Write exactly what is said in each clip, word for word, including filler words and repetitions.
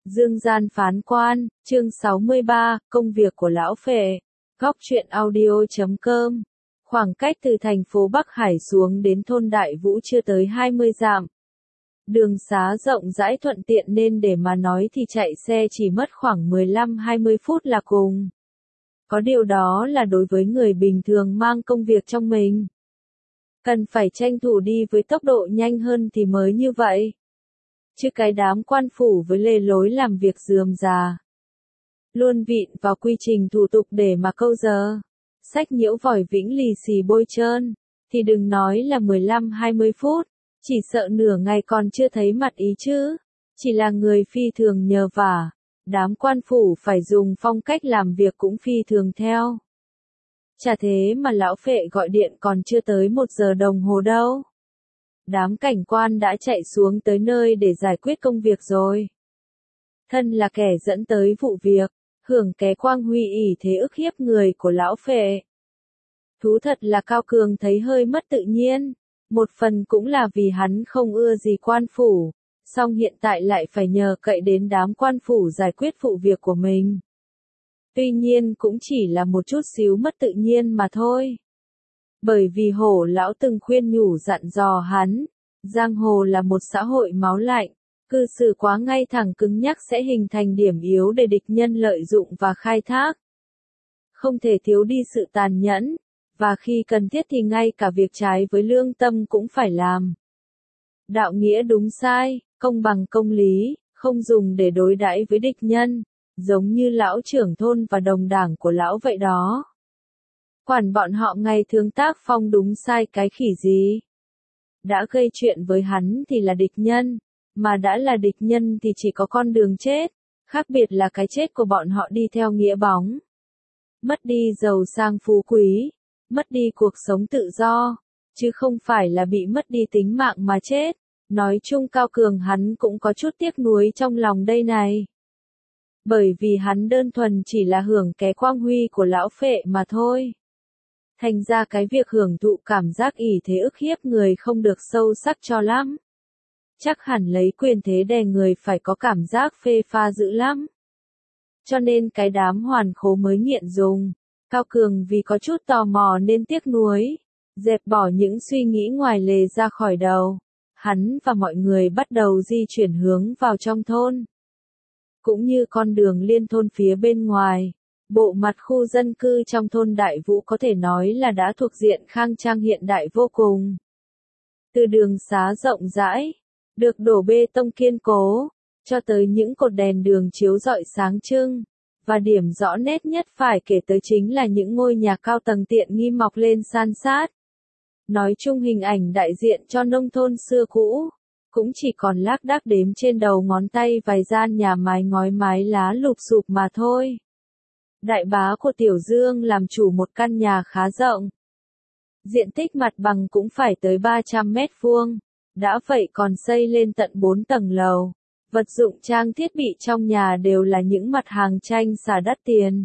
Dương gian phán quan, chương sáu mươi ba, công việc của lão phệ. Góc truyện audio chấm com. Khoảng cách từ thành phố Bắc Hải xuống đến thôn Đại Vũ chưa tới hai mươi dặm. Đường xá rộng rãi thuận tiện nên để mà nói thì chạy xe chỉ mất khoảng mười lăm đến hai mươi phút là cùng. Có điều đó là đối với người bình thường mang công việc trong mình. Cần phải tranh thủ đi với tốc độ nhanh hơn thì mới như vậy. Chứ cái đám quan phủ với lề lối làm việc rườm rà. Luôn vịn vào quy trình thủ tục để mà câu giờ. Sách nhiễu vòi vĩnh lì xì bôi trơn. Thì đừng nói là mười lăm đến hai mươi phút. Chỉ sợ nửa ngày còn chưa thấy mặt ý chứ. Chỉ là người phi thường nhờ vả. Đám quan phủ phải dùng phong cách làm việc cũng phi thường theo. Chả thế mà lão phệ gọi điện còn chưa tới một giờ đồng hồ đâu. Đám cảnh quan đã chạy xuống tới nơi để giải quyết công việc rồi. Thân là kẻ dẫn tới vụ việc, hưởng ké quang huy ỷ thế ức hiếp người của lão phệ. Thú thật là Cao Cường thấy hơi mất tự nhiên, một phần cũng là vì hắn không ưa gì quan phủ, song hiện tại lại phải nhờ cậy đến đám quan phủ giải quyết vụ việc của mình. Tuy nhiên cũng chỉ là một chút xíu mất tự nhiên mà thôi. Bởi vì hổ lão từng khuyên nhủ dặn dò hắn, giang hồ là một xã hội máu lạnh, cư xử quá ngay thẳng cứng nhắc sẽ hình thành điểm yếu để địch nhân lợi dụng và khai thác. Không thể thiếu đi sự tàn nhẫn, và khi cần thiết thì ngay cả việc trái với lương tâm cũng phải làm. Đạo nghĩa đúng sai, công bằng công lý, không dùng để đối đãi với địch nhân, giống như lão trưởng thôn và đồng đảng của lão vậy đó. Quản bọn họ ngày thường tác phong đúng sai cái khỉ gì. Đã gây chuyện với hắn thì là địch nhân, mà đã là địch nhân thì chỉ có con đường chết, khác biệt là cái chết của bọn họ đi theo nghĩa bóng. Mất đi giàu sang phú quý, mất đi cuộc sống tự do, chứ không phải là bị mất đi tính mạng mà chết. Nói chung Cao Cường hắn cũng có chút tiếc nuối trong lòng đây này. Bởi vì hắn đơn thuần chỉ là hưởng ké quang huy của lão phệ mà thôi. Thành ra cái việc hưởng thụ cảm giác ỷ thế ức hiếp người không được sâu sắc cho lắm. Chắc hẳn lấy quyền thế đè người phải có cảm giác phê pha dữ lắm. Cho nên cái đám hoàn khố mới nghiện dùng. Cao Cường vì có chút tò mò nên tiếc nuối, dẹp bỏ những suy nghĩ ngoài lề ra khỏi đầu. Hắn và mọi người bắt đầu di chuyển hướng vào trong thôn. Cũng như con đường liên thôn phía bên ngoài. Bộ mặt khu dân cư trong thôn Đại Vũ có thể nói là đã thuộc diện khang trang hiện đại vô cùng. Từ đường xá rộng rãi, được đổ bê tông kiên cố, cho tới những cột đèn đường chiếu rọi sáng trưng, và điểm rõ nét nhất phải kể tới chính là những ngôi nhà cao tầng tiện nghi mọc lên san sát. Nói chung hình ảnh đại diện cho nông thôn xưa cũ, cũng chỉ còn lác đác đếm trên đầu ngón tay vài gian nhà mái ngói mái lá lụp xụp mà thôi. Đại bá của Tiểu Dương làm chủ một căn nhà khá rộng. Diện tích mặt bằng cũng phải tới ba trăm mét vuông. Đã vậy còn xây lên tận bốn tầng lầu. Vật dụng trang thiết bị trong nhà đều là những mặt hàng tranh xà đắt tiền.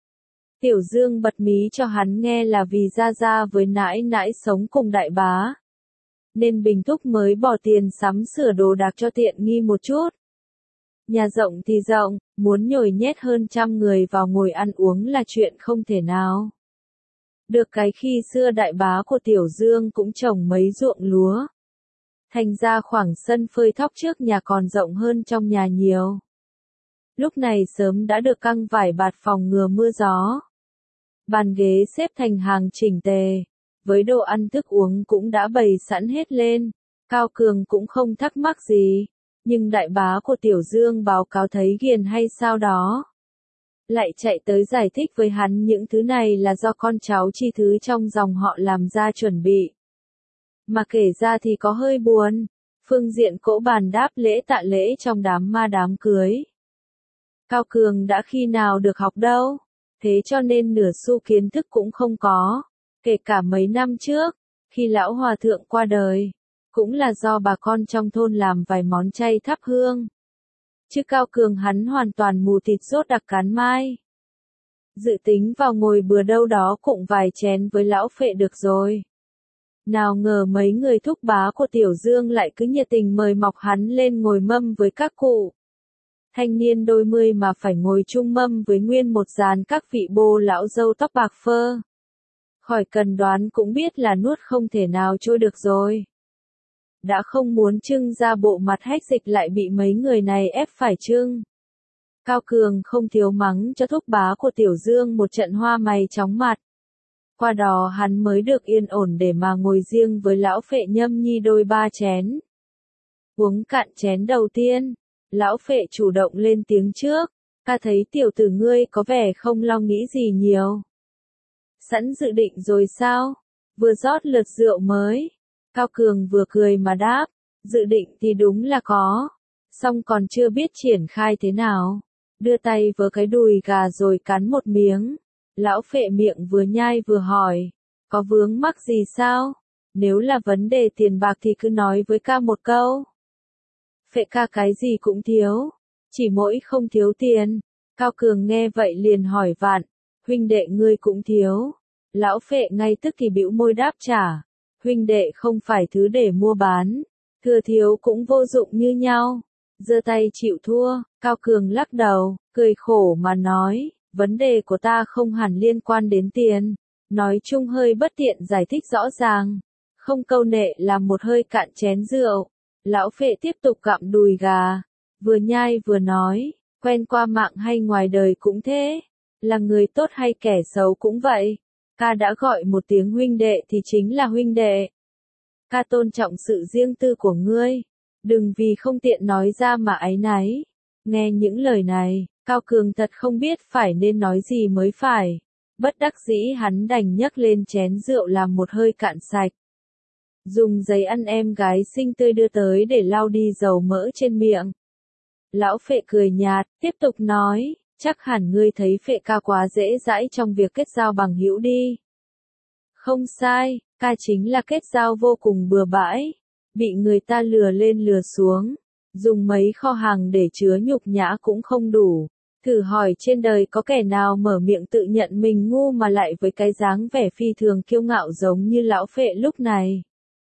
Tiểu Dương bật mí cho hắn nghe là vì Gia Gia với nãi nãi sống cùng đại bá. Nên Bình Thúc mới bỏ tiền sắm sửa đồ đạc cho tiện nghi một chút. Nhà rộng thì rộng, muốn nhồi nhét hơn trăm người vào ngồi ăn uống là chuyện không thể nào. Được cái khi xưa đại bá của Tiểu Dương cũng trồng mấy ruộng lúa. Thành ra khoảng sân phơi thóc trước nhà còn rộng hơn trong nhà nhiều. Lúc này sớm đã được căng vải bạt phòng ngừa mưa gió. Bàn ghế xếp thành hàng chỉnh tề, với đồ ăn thức uống cũng đã bày sẵn hết lên. Cao Cường cũng không thắc mắc gì. Nhưng đại bá của Tiểu Dương báo cáo thấy ghiền hay sao đó. Lại chạy tới giải thích với hắn những thứ này là do con cháu chi thứ trong dòng họ làm ra chuẩn bị. Mà kể ra thì có hơi buồn. Phương diện cỗ bàn đáp lễ tạ lễ trong đám ma đám cưới. Cao Cường đã khi nào được học đâu. Thế cho nên nửa xu kiến thức cũng không có. Kể cả mấy năm trước, khi lão hòa thượng qua đời. Cũng là do bà con trong thôn làm vài món chay thắp hương. Chứ Cao Cường hắn hoàn toàn mù thịt sốt đặc cán mai. Dự tính vào ngồi bữa đâu đó cũng vài chén với lão phệ được rồi. Nào ngờ mấy người thúc bá của Tiểu Dương lại cứ nhiệt tình mời mọc hắn lên ngồi mâm với các cụ. Thanh niên đôi mươi mà phải ngồi chung mâm với nguyên một dàn các vị bô lão râu tóc bạc phơ. Khỏi cần đoán cũng biết là nuốt không thể nào trôi được rồi. Đã không muốn trưng ra bộ mặt hách dịch lại bị mấy người này ép phải trưng. Cao Cường không thiếu mắng cho thúc bá của Tiểu Dương một trận hoa mày chóng mặt. Qua đó hắn mới được yên ổn để mà ngồi riêng với lão Phệ nhâm nhi đôi ba chén. Uống cạn chén đầu tiên, lão Phệ chủ động lên tiếng trước, ta thấy tiểu tử ngươi có vẻ không lo nghĩ gì nhiều. Sẵn dự định rồi sao? Vừa rót lượt rượu mới. Cao Cường vừa cười mà đáp, dự định thì đúng là có, song còn chưa biết triển khai thế nào. Đưa tay vớ cái đùi gà rồi cắn một miếng. Lão Phệ miệng vừa nhai vừa hỏi, có vướng mắc gì sao? Nếu là vấn đề tiền bạc thì cứ nói với ca một câu. Phệ ca cái gì cũng thiếu, chỉ mỗi không thiếu tiền. Cao Cường nghe vậy liền hỏi vặn, huynh đệ ngươi cũng thiếu. Lão Phệ ngay tức thì bĩu môi đáp trả, huynh đệ không phải thứ để mua bán, thừa thiếu cũng vô dụng như nhau. Giơ tay chịu thua, Cao Cường lắc đầu, cười khổ mà nói, vấn đề của ta không hẳn liên quan đến tiền. Nói chung hơi bất tiện giải thích rõ ràng, không câu nệ làm một hơi cạn chén rượu. Lão Phệ tiếp tục gặm đùi gà, vừa nhai vừa nói, quen qua mạng hay ngoài đời cũng thế, là người tốt hay kẻ xấu cũng vậy. Ca đã gọi một tiếng huynh đệ thì chính là huynh đệ. Ca tôn trọng sự riêng tư của ngươi, đừng vì không tiện nói ra mà áy náy. Nghe những lời này, Cao Cường thật không biết phải nên nói gì mới phải. Bất đắc dĩ hắn đành nhấc lên chén rượu làm một hơi cạn sạch. Dùng giấy ăn em gái xinh tươi đưa tới để lau đi dầu mỡ trên miệng. Lão Phệ cười nhạt, tiếp tục nói, chắc hẳn ngươi thấy Phệ ca quá dễ dãi trong việc kết giao bằng hữu đi. Không sai, ca chính là kết giao vô cùng bừa bãi, bị người ta lừa lên lừa xuống, dùng mấy kho hàng để chứa nhục nhã cũng không đủ. Thử hỏi trên đời có kẻ nào mở miệng tự nhận mình ngu mà lại với cái dáng vẻ phi thường kiêu ngạo giống như lão Phệ lúc này?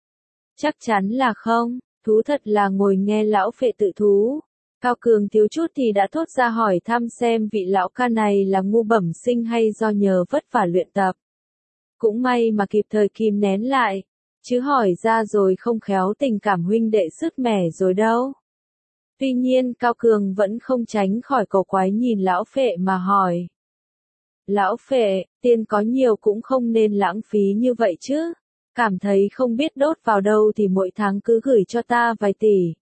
Chắc chắn là không, thú thật là ngồi nghe lão Phệ tự thú. Cao Cường thiếu chút thì đã thốt ra hỏi thăm xem vị lão ca này là ngu bẩm sinh hay do nhờ vất vả luyện tập. Cũng may mà kịp thời kìm nén lại, chứ hỏi ra rồi không khéo tình cảm huynh đệ sứt mẻ rồi đâu. Tuy nhiên Cao Cường vẫn không tránh khỏi cổ quái nhìn lão Phệ mà hỏi. Lão Phệ, tiền có nhiều cũng không nên lãng phí như vậy chứ. Cảm thấy không biết đốt vào đâu thì mỗi tháng cứ gửi cho ta vài tỷ.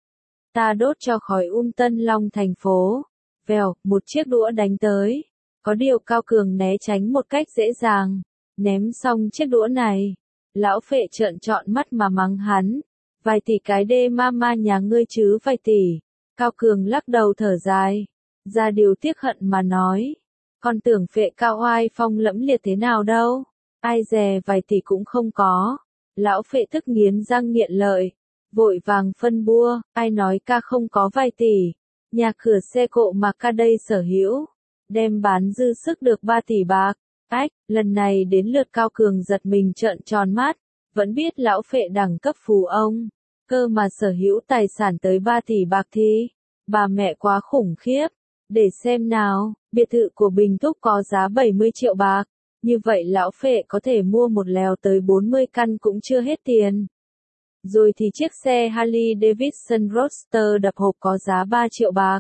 Ta đốt cho khỏi um Tân Long thành phố. Vèo, một chiếc đũa đánh tới. Có điều Cao Cường né tránh một cách dễ dàng. Ném xong chiếc đũa này. Lão Phệ trợn trọn mắt mà mắng hắn. Vài tỷ cái đê ma ma nhà ngươi chứ vài tỷ. Cao Cường lắc đầu thở dài. Ra điều tiếc hận mà nói. Con tưởng Phệ cao oai phong lẫm liệt thế nào đâu. Ai dè vài tỷ cũng không có. Lão Phệ tức nghiến răng nghiện lợi. Vội vàng phân bua, ai nói ca không có vài tỷ. Nhà cửa xe cộ mà ca đây sở hữu. Đem bán dư sức được ba tỷ bạc. Ách, lần này đến lượt Cao Cường giật mình trợn tròn mắt. Vẫn biết lão Phệ đẳng cấp phú ông. Cơ mà sở hữu tài sản tới ba tỷ bạc thì. Bà mẹ quá khủng khiếp. Để xem nào, biệt thự của Bình Thúc có giá bảy mươi triệu bạc. Như vậy lão Phệ có thể mua một lèo tới bốn mươi căn cũng chưa hết tiền. Rồi thì chiếc xe Harley Davidson Roadster đập hộp có giá ba triệu bạc.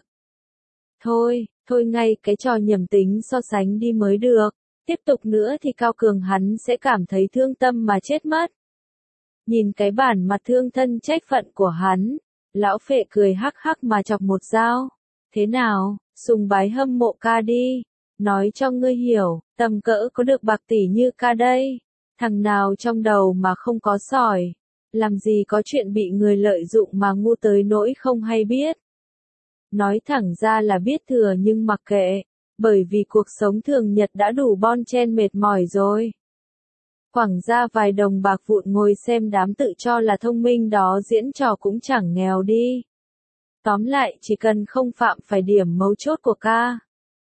Thôi, thôi ngay cái trò nhầm tính so sánh đi mới được. Tiếp tục nữa thì Cao Cường hắn sẽ cảm thấy thương tâm mà chết mất. Nhìn cái bản mặt thương thân trách phận của hắn, lão Phệ cười hắc hắc mà chọc một dao. Thế nào, sùng bái hâm mộ ca đi. Nói cho ngươi hiểu, tầm cỡ có được bạc tỷ như ca đây. Thằng nào trong đầu mà không có sỏi. Làm gì có chuyện bị người lợi dụng mà ngu tới nỗi không hay biết. Nói thẳng ra là biết thừa nhưng mặc kệ. Bởi vì cuộc sống thường nhật đã đủ bon chen mệt mỏi rồi. Quẳng ra vài đồng bạc vụn ngồi xem đám tự cho là thông minh đó diễn trò cũng chẳng nghèo đi. Tóm lại chỉ cần không phạm phải điểm mấu chốt của ca.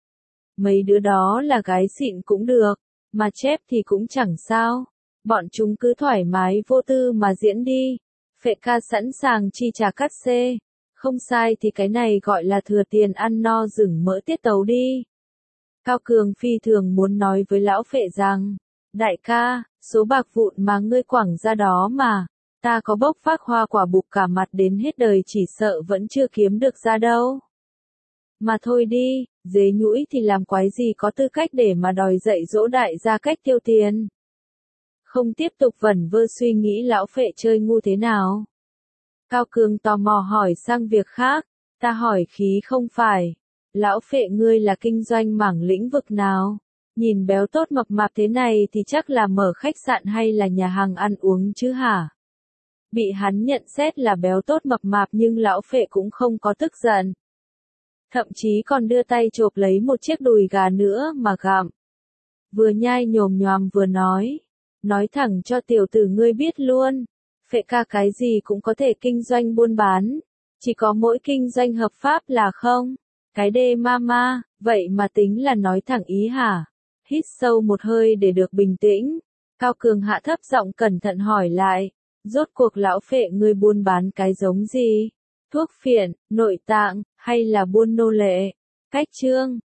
Mấy đứa đó là gái xịn cũng được, mà chép thì cũng chẳng sao. Bọn chúng cứ thoải mái vô tư mà diễn đi. Phệ ca sẵn sàng chi trả cát xê. Không sai thì cái này gọi là thừa tiền ăn no rừng mỡ tiết tấu đi. Cao Cường phi thường muốn nói với lão phệ rằng, đại ca, số bạc vụn mà ngươi quẳng ra đó mà, ta có bốc phác hoa quả bục cả mặt đến hết đời chỉ sợ vẫn chưa kiếm được ra đâu. Mà thôi đi, dế nhũi thì làm quái gì có tư cách để mà đòi dạy dỗ đại gia cách tiêu tiền. Không tiếp tục vẩn vơ suy nghĩ lão phệ chơi ngu thế nào. Cao Cường tò mò hỏi sang việc khác, ta hỏi khí không phải. Lão phệ ngươi là kinh doanh mảng lĩnh vực nào? Nhìn béo tốt mập mạp thế này thì chắc là mở khách sạn hay là nhà hàng ăn uống chứ hả? Bị hắn nhận xét là béo tốt mập mạp nhưng lão phệ cũng không có tức giận. Thậm chí còn đưa tay chộp lấy một chiếc đùi gà nữa mà gặm. Vừa nhai nhồm nhoàm vừa nói. Nói thẳng cho tiểu tử ngươi biết luôn. Phệ ca cái gì cũng có thể kinh doanh buôn bán. Chỉ có mỗi kinh doanh hợp pháp là không. Cái đê mama, vậy mà tính là nói thẳng ý hả? Hít sâu một hơi để được bình tĩnh. Cao Cường hạ thấp giọng cẩn thận hỏi lại. Rốt cuộc lão phệ ngươi buôn bán cái giống gì? Thuốc phiện, nội tạng, hay là buôn nô lệ? Cách trương.